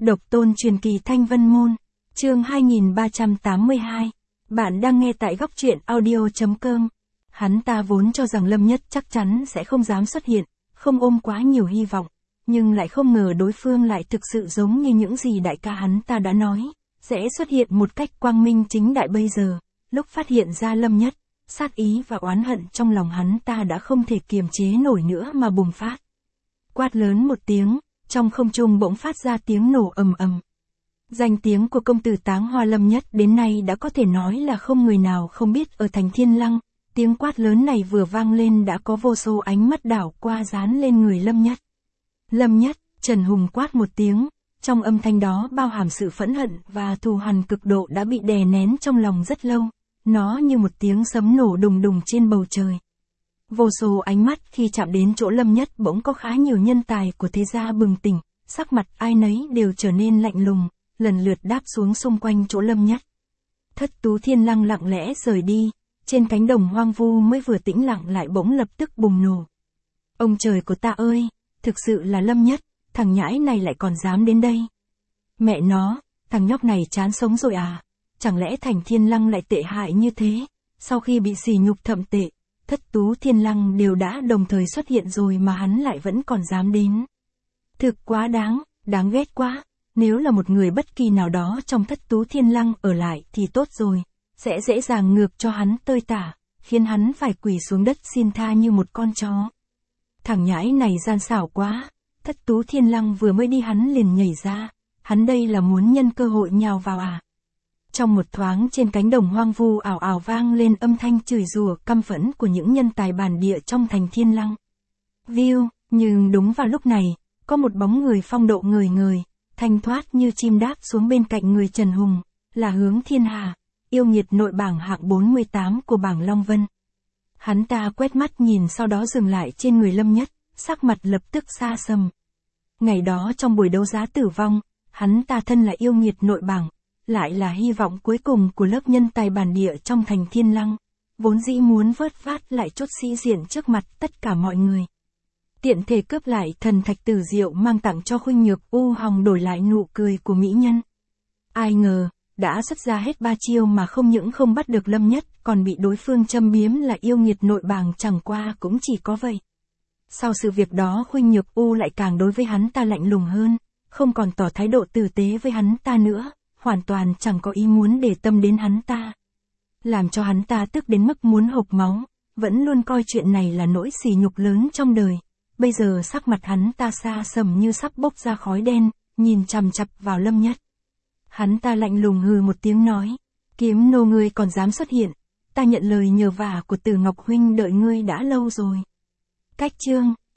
Độc tôn truyền kỳ Thanh Vân Môn, chương 2382. Bạn đang nghe tại góc truyện audio.com. Hắn ta vốn cho rằng Lâm Nhất chắc chắn sẽ không dám xuất hiện, không ôm quá nhiều hy vọng, nhưng lại không ngờ đối phương lại thực sự giống như những gì đại ca hắn ta đã nói, sẽ xuất hiện một cách quang minh chính đại bây giờ. Lúc phát hiện ra Lâm Nhất, sát ý và oán hận trong lòng hắn ta đã không thể kiềm chế nổi nữa mà bùng phát. Quát lớn một tiếng, trong không trung bỗng phát ra tiếng nổ ầm ầm. Danh tiếng của công tử Táng Hoa Lâm Nhất đến nay đã có thể nói là không người nào không biết ở thành Thiên Lăng. Tiếng quát lớn này vừa vang lên đã có vô số ánh mắt đảo qua dán lên người Lâm Nhất. Lâm Nhất, Trần Hùng quát một tiếng, trong âm thanh đó bao hàm sự phẫn hận và thù hằn cực độ đã bị đè nén trong lòng rất lâu. Nó như một tiếng sấm nổ đùng đùng trên bầu trời. Vô số ánh mắt khi chạm đến chỗ Lâm Nhất bỗng có khá nhiều nhân tài của thế gia bừng tỉnh, sắc mặt ai nấy đều trở nên lạnh lùng, lần lượt đáp xuống xung quanh chỗ Lâm Nhất. Thất Tú Thiên Lăng lặng lẽ rời đi, trên cánh đồng hoang vu mới vừa tĩnh lặng lại bỗng lập tức bùng nổ. Ông trời của ta ơi, thực sự là Lâm Nhất, thằng nhãi này lại còn dám đến đây. Mẹ nó, thằng nhóc này chán sống rồi à, chẳng lẽ thành Thiên Lăng lại tệ hại như thế, sau khi bị sỉ nhục thậm tệ. Thất Tú Thiên Lăng đều đã đồng thời xuất hiện rồi mà hắn lại vẫn còn dám đến. Thực quá đáng ghét quá, nếu là một người bất kỳ nào đó trong Thất Tú Thiên Lăng ở lại thì tốt rồi, sẽ dễ dàng ngược cho hắn tơi tả, khiến hắn phải quỳ xuống đất xin tha như một con chó. Thằng nhãi này gian xảo quá, Thất Tú Thiên Lăng vừa mới đi hắn liền nhảy ra, hắn đây là muốn nhân cơ hội nhào vào à? Trong một thoáng trên cánh đồng hoang vu ảo ảo vang lên âm thanh chửi rủa căm phẫn của những nhân tài bản địa trong thành Thiên Lăng. View, nhưng đúng vào lúc này, có một bóng người phong độ ngời ngời, thanh thoát như chim đáp xuống bên cạnh người Trần Hùng, là Hướng Thiên Hà, yêu nghiệt nội bảng hạng 48 của bảng Long Vân. Hắn ta quét mắt nhìn sau đó dừng lại trên người Lâm Nhất, sắc mặt lập tức xa sầm. Ngày đó trong buổi đấu giá tử vong, hắn ta thân là yêu nghiệt nội bảng, lại là hy vọng cuối cùng của lớp nhân tài bản địa trong thành Thiên Lăng, vốn dĩ muốn vớt vát lại chút sĩ diện trước mặt tất cả mọi người. Tiện thể cướp lại thần thạch tử diệu mang tặng cho Khuynh Nhược U Hồng đổi lại nụ cười của mỹ nhân. Ai ngờ, đã xuất ra hết 3 chiêu mà không những không bắt được Lâm Nhất, còn bị đối phương châm biếm là yêu nghiệt nội bảng, chẳng qua cũng chỉ có vậy. Sau sự việc đó Khuynh Nhược U lại càng đối với hắn ta lạnh lùng hơn, không còn tỏ thái độ tử tế với hắn ta nữa, hoàn toàn chẳng có ý muốn để tâm đến hắn ta. Làm cho hắn ta tức đến mức muốn hộc máu, vẫn luôn coi chuyện này là nỗi sỉ nhục lớn trong đời. Bây giờ sắc mặt hắn ta xa sầm như sắp bốc ra khói đen, nhìn chằm chằm vào Lâm Nhất. Hắn ta lạnh lùng hừ một tiếng nói, kiếm nô ngươi còn dám xuất hiện, ta nhận lời nhờ vả của Tử Ngọc huynh đợi ngươi đã lâu rồi. Cách chương